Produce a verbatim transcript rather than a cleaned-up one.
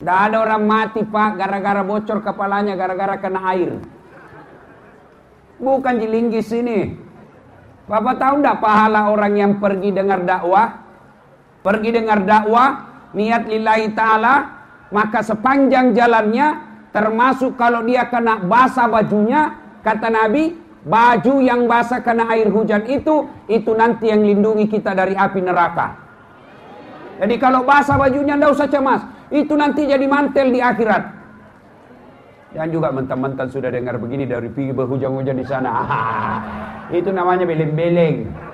Tidak ada orang mati Pak gara-gara bocor kepalanya, gara-gara kena air. Bukan di linggis ini. Bapak tahu enggak pahala orang yang pergi dengar dakwah? Pergi dengar dakwah, niat lillahi ta'ala, maka sepanjang jalannya, termasuk kalau dia kena basah bajunya, kata Nabi, baju yang basah kena air hujan itu, itu nanti yang lindungi kita dari api neraka. Jadi kalau basah bajunya tidak usah cemas, itu nanti jadi mantel di akhirat. Dan juga mentang-mentang sudah dengar begini dari pergi berhujang-hujang di sana. Itu namanya beleng-beleng.